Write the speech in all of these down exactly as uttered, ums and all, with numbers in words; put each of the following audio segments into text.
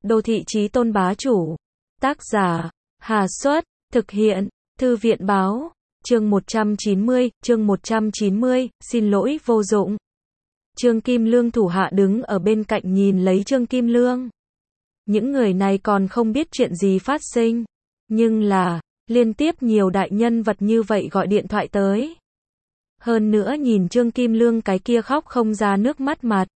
Đô thị chí tôn bá chủ. Tác giả, Hà Xuất, thực hiện, Thư viện báo, chương một trăm chín mươi, chương một trăm chín mươi, xin lỗi vô dụng. Trương Kim Lương thủ hạ đứng ở bên cạnh nhìn lấy Trương Kim Lương. Những người này còn không biết chuyện gì phát sinh, nhưng là, liên tiếp nhiều đại nhân vật như vậy gọi điện thoại tới. Hơn nữa nhìn Trương Kim Lương cái kia khóc không ra nước mắt mặt.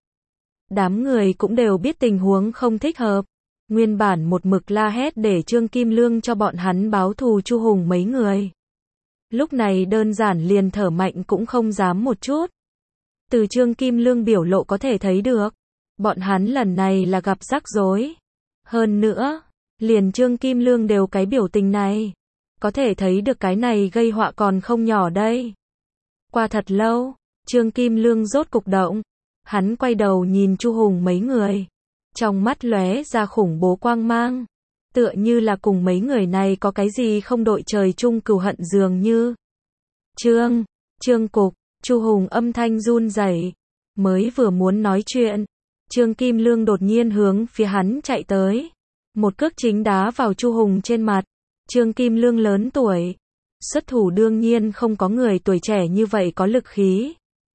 Đám người cũng đều biết tình huống không thích hợp. Nguyên bản một mực la hét để Trương Kim Lương cho bọn hắn báo thù Chu Hùng mấy người. Lúc này đơn giản liền thở mạnh cũng không dám một chút. Từ Trương Kim Lương biểu lộ có thể thấy được, bọn hắn lần này là gặp rắc rối. Hơn nữa, liền Trương Kim Lương đều cái biểu tình này, có thể thấy được cái này gây họa còn không nhỏ đây. Qua thật lâu, Trương Kim Lương rốt cục động, hắn quay đầu nhìn Chu Hùng mấy người, trong mắt lóe ra khủng bố quang mang, tựa như là cùng mấy người này có cái gì không đội trời chung cừu hận dường như. Trương, Trương Cục, Chu Hùng âm thanh run rẩy, mới vừa muốn nói chuyện, Trương Kim Lương đột nhiên hướng phía hắn chạy tới, một cước chính đá vào Chu Hùng trên mặt. Trương Kim Lương lớn tuổi, xuất thủ đương nhiên không có người tuổi trẻ như vậy có lực khí.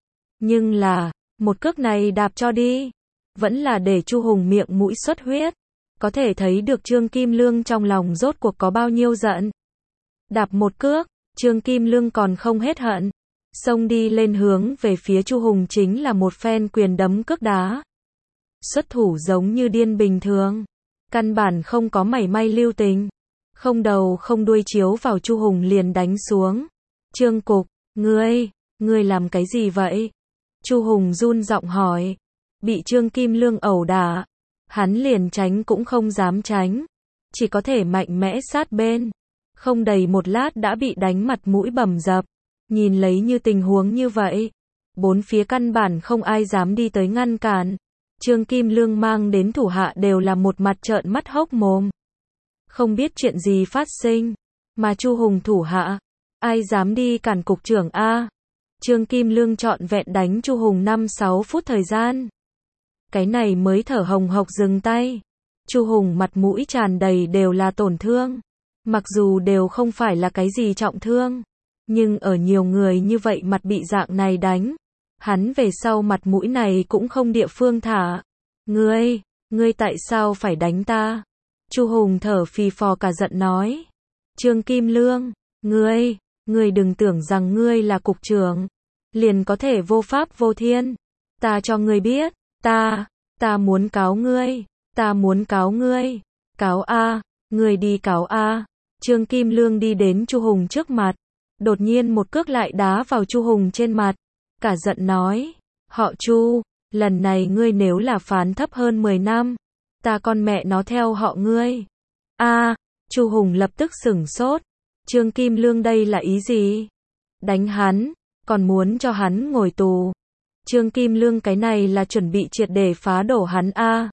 Nhưng là, một cước này đạp cho đi, vẫn là để Chu Hùng miệng mũi xuất huyết. Có thể thấy được Trương Kim Lương trong lòng rốt cuộc có bao nhiêu giận. Đạp một cước, Trương Kim Lương còn không hết hận, xông đi lên hướng về phía Chu Hùng chính là một phen quyền đấm cước đá. Xuất thủ giống như điên bình thường, căn bản không có mảy may lưu tình, không đầu không đuôi chiếu vào Chu Hùng liền đánh xuống. Trương Cục, ngươi, ngươi làm cái gì vậy? Chu Hùng run giọng hỏi. Bị Trương Kim Lương ẩu đả, hắn liền tránh cũng không dám tránh, chỉ có thể mạnh mẽ sát bên. Không đầy một lát đã bị đánh mặt mũi bầm dập. Nhìn lấy như tình huống như vậy, bốn phía căn bản không ai dám đi tới ngăn cản. Trương Kim Lương mang đến thủ hạ đều là một mặt trợn mắt hốc mồm, không biết chuyện gì phát sinh, mà Chu Hùng thủ hạ, ai dám đi cản cục trưởng a? Trương Kim Lương trọn vẹn đánh Chu Hùng năm sáu phút thời gian. Cái này mới thở hồng hộc dừng tay. Chu Hùng mặt mũi tràn đầy đều là tổn thương, mặc dù đều không phải là cái gì trọng thương, nhưng ở nhiều người như vậy mặt bị dạng này đánh, hắn về sau mặt mũi này cũng không địa phương thả. Ngươi, ngươi tại sao phải đánh ta? Chu Hùng thở phì phò cả giận nói. Trương Kim Lương, ngươi, ngươi đừng tưởng rằng ngươi là cục trưởng, liền có thể vô pháp vô thiên. Ta cho ngươi biết, ta, ta muốn cáo ngươi, ta muốn cáo ngươi. Cáo a, ngươi đi cáo a. Trương Kim Lương đi đến Chu Hùng trước mặt, đột nhiên một cước lại đá vào Chu Hùng trên mặt, cả giận nói, họ Chu, lần này ngươi nếu là phán thấp hơn mười năm, ta con mẹ nó theo họ ngươi. A, Chu Hùng lập tức sửng sốt, Trương Kim Lương đây là ý gì? Đánh hắn, còn muốn cho hắn ngồi tù. Trương Kim Lương cái này là chuẩn bị triệt để phá đổ hắn a.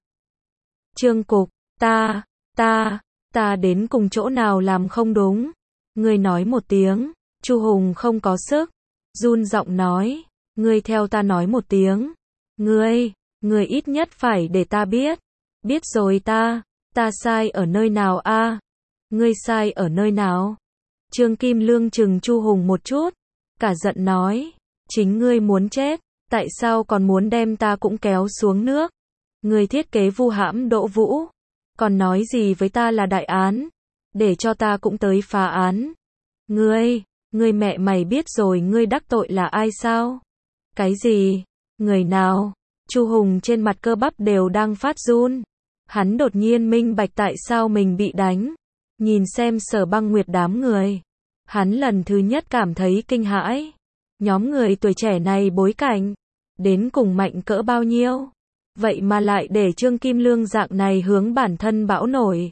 Trương Cục, ta, ta, ta đến cùng chỗ nào làm không đúng? Ngươi nói một tiếng. Chu Hùng không có sức, run giọng nói, ngươi theo ta nói một tiếng. Ngươi, ngươi ít nhất phải để ta biết. Biết rồi ta, ta sai ở nơi nào a? Ngươi sai ở nơi nào? Trương Kim Lương chừng Chu Hùng một chút, cả giận nói, chính ngươi muốn chết, tại sao còn muốn đem ta cũng kéo xuống nước? Ngươi thiết kế vu hãm Đỗ Vũ, còn nói gì với ta là đại án, để cho ta cũng tới phá án. Ngươi, ngươi mẹ mày biết rồi ngươi đắc tội là ai sao? Cái gì? Người nào? Chu Hùng trên mặt cơ bắp đều đang phát run. Hắn đột nhiên minh bạch tại sao mình bị đánh. Nhìn xem Sở Băng Nguyệt đám người, hắn lần thứ nhất cảm thấy kinh hãi. Nhóm người tuổi trẻ này bối cảnh đến cùng mạnh cỡ bao nhiêu? Vậy mà lại để Trương Kim Lương dạng này hướng bản thân bão nổi.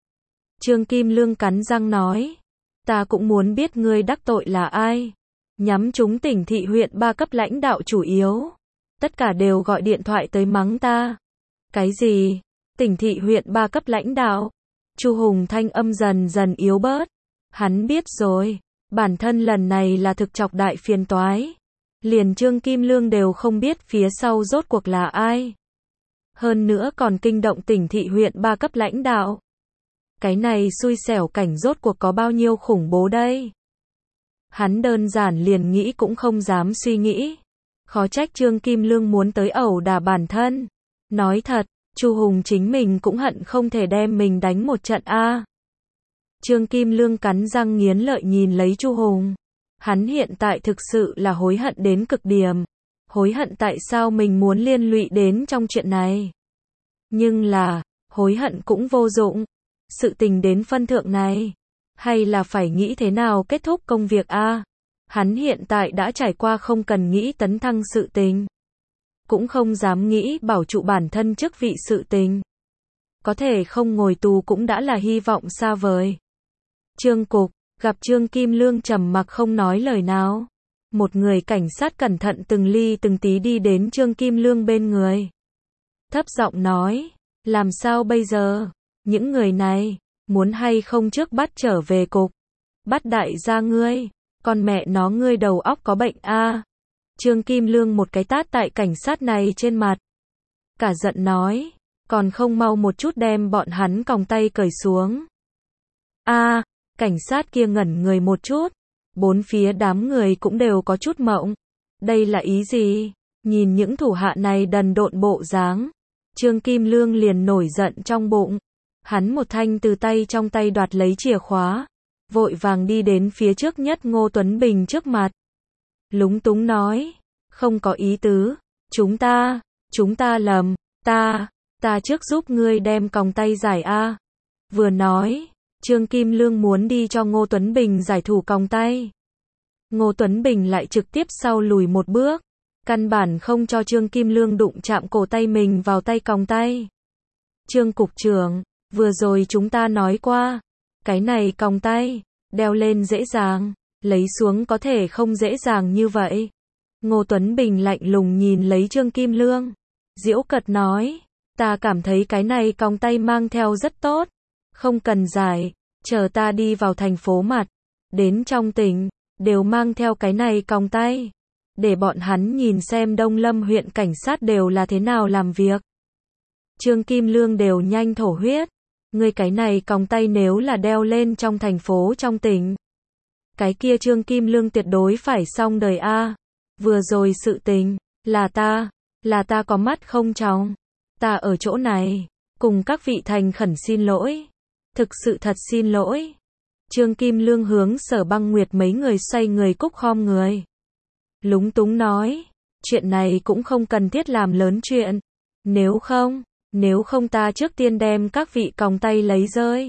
Trương Kim Lương cắn răng nói, ta cũng muốn biết ngươi đắc tội là ai. Nhắm trúng tỉnh thị huyện ba cấp lãnh đạo chủ yếu, tất cả đều gọi điện thoại tới mắng ta. Cái gì? Tỉnh thị huyện ba cấp lãnh đạo? Chu Hùng thanh âm dần dần yếu bớt. Hắn biết rồi, bản thân lần này là thực chọc đại phiền toái. Liền Trương Kim Lương đều không biết phía sau rốt cuộc là ai. Hơn nữa còn kinh động tỉnh thị huyện ba cấp lãnh đạo. Cái này xui xẻo cảnh rốt cuộc có bao nhiêu khủng bố đây? Hắn đơn giản liền nghĩ cũng không dám suy nghĩ. Khó trách Trương Kim Lương muốn tới ẩu đả bản thân. Nói thật, Chu Hùng chính mình cũng hận không thể đem mình đánh một trận a. Trương Kim Lương cắn răng nghiến lợi nhìn lấy Chu Hùng. Hắn hiện tại thực sự là hối hận đến cực điểm. Hối hận tại sao mình muốn liên lụy đến trong chuyện này. Nhưng là, hối hận cũng vô dụng. Sự tình đến phân thượng này. Hay là phải nghĩ thế nào kết thúc công việc a? Hắn hiện tại đã trải qua không cần nghĩ tấn thăng sự tình. Cũng không dám nghĩ bảo trụ bản thân chức vị sự tình. Có thể không ngồi tù cũng đã là hy vọng xa vời. Trương Cục, gặp Trương Kim Lương trầm mặc không nói lời nào. Một người cảnh sát cẩn thận từng ly từng tí đi đến Trương Kim Lương bên người. Thấp giọng nói, làm sao bây giờ? Những người này, muốn hay không trước bắt trở về cục? Bắt đại gia ngươi, con mẹ nó ngươi đầu óc có bệnh a. Trương Kim Lương một cái tát tại cảnh sát này trên mặt. Cả giận nói, còn không mau một chút đem bọn hắn còng tay cởi xuống. A, cảnh sát kia ngẩn người một chút. Bốn phía đám người cũng đều có chút mộng. Đây là ý gì? Nhìn những thủ hạ này đần độn bộ dáng. Trương Kim Lương liền nổi giận trong bụng. Hắn một thanh từ tay trong tay đoạt lấy chìa khóa. Vội vàng đi đến phía trước nhất Ngô Tuấn Bình trước mặt. Lúng túng nói. Không có ý tứ. Chúng ta, chúng ta lầm. Ta, ta trước giúp ngươi đem còng tay giải a. Vừa nói, Trương Kim Lương muốn đi cho Ngô Tuấn Bình giải thủ còng tay. Ngô Tuấn Bình lại trực tiếp sau lùi một bước. Căn bản không cho Trương Kim Lương đụng chạm cổ tay mình vào tay còng tay. Trương Cục trưởng, vừa rồi chúng ta nói qua. Cái này còng tay, đeo lên dễ dàng, lấy xuống có thể không dễ dàng như vậy. Ngô Tuấn Bình lạnh lùng nhìn lấy Trương Kim Lương. Giễu cợt nói, ta cảm thấy cái này còng tay mang theo rất tốt. Không cần giải, chờ ta đi vào thành phố mặt. Đến trong tỉnh, đều mang theo cái này còng tay. Để bọn hắn nhìn xem Đông Lâm huyện cảnh sát đều là thế nào làm việc. Trương Kim Lương đều nhanh thổ huyết. Người cái này còng tay nếu là đeo lên trong thành phố trong tỉnh. Cái kia Trương Kim Lương tuyệt đối phải xong đời a. Vừa rồi sự tình, là ta, là ta có mắt không tròng. Ta ở chỗ này, cùng các vị thành khẩn xin lỗi. Thực sự thật xin lỗi. Trương Kim Lương hướng Sở Băng Nguyệt mấy người xoay người cúc khom người. Lúng túng nói, chuyện này cũng không cần thiết làm lớn chuyện. Nếu không, nếu không ta trước tiên đem các vị còng tay lấy rơi.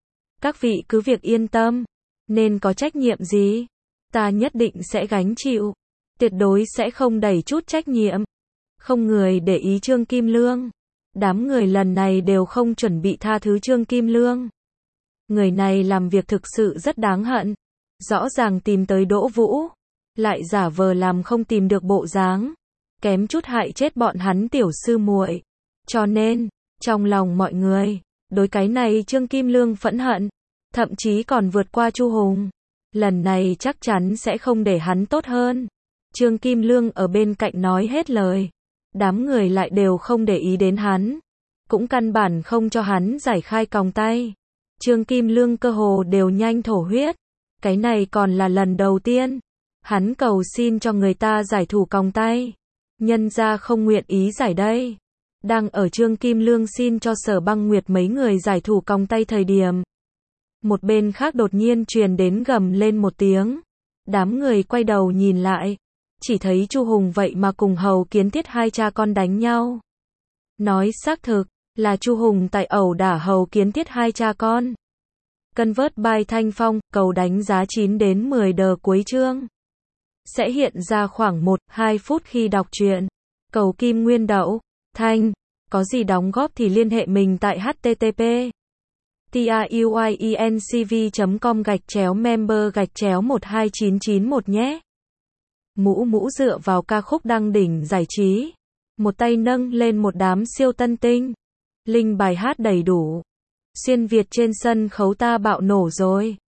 Các vị cứ việc yên tâm, nên có trách nhiệm gì, ta nhất định sẽ gánh chịu. Tuyệt đối sẽ không đẩy chút trách nhiệm. Không người để ý Trương Kim Lương. Đám người lần này đều không chuẩn bị tha thứ Trương Kim Lương. Người này làm việc thực sự rất đáng hận. Rõ ràng tìm tới Đỗ Vũ, lại giả vờ làm không tìm được bộ dáng. Kém chút hại chết bọn hắn tiểu sư muội. Cho nên, trong lòng mọi người, đối cái này Trương Kim Lương phẫn hận. Thậm chí còn vượt qua Chu Hùng. Lần này chắc chắn sẽ không để hắn tốt hơn. Trương Kim Lương ở bên cạnh nói hết lời. Đám người lại đều không để ý đến hắn. Cũng căn bản không cho hắn giải khai còng tay. Trương Kim Lương cơ hồ đều nhanh thổ huyết. Cái này còn là lần đầu tiên. Hắn cầu xin cho người ta giải thủ còng tay. Nhân ra không nguyện ý giải đây. Đang ở Trương Kim Lương xin cho Sở Băng Nguyệt mấy người giải thủ còng tay thời điểm. Một bên khác đột nhiên truyền đến gầm lên một tiếng. Đám người quay đầu nhìn lại. Chỉ thấy Chu Hùng vậy mà cùng Hầu Kiến Thiết hai cha con đánh nhau. Nói xác thực, là Chu Hùng tại ẩu đả Hầu Kiến Thiết hai cha con. Convert by Thanh Phong, cầu đánh giá chín đến mười đờ cuối chương. Sẽ hiện ra khoảng một đến hai phút khi đọc truyện. Cầu Kim Nguyên Đậu, Thanh, có gì đóng góp thì liên hệ mình tại http truyencv chấm com gạch chéo member gạch chéo một hai chín chín một nhé. Mũ mũ dựa vào ca khúc đăng đỉnh giải trí. Một tay nâng lên một đám siêu tân tinh. Linh bài hát đầy đủ. Xuyên Việt trên sân khấu ta bạo nổ rồi.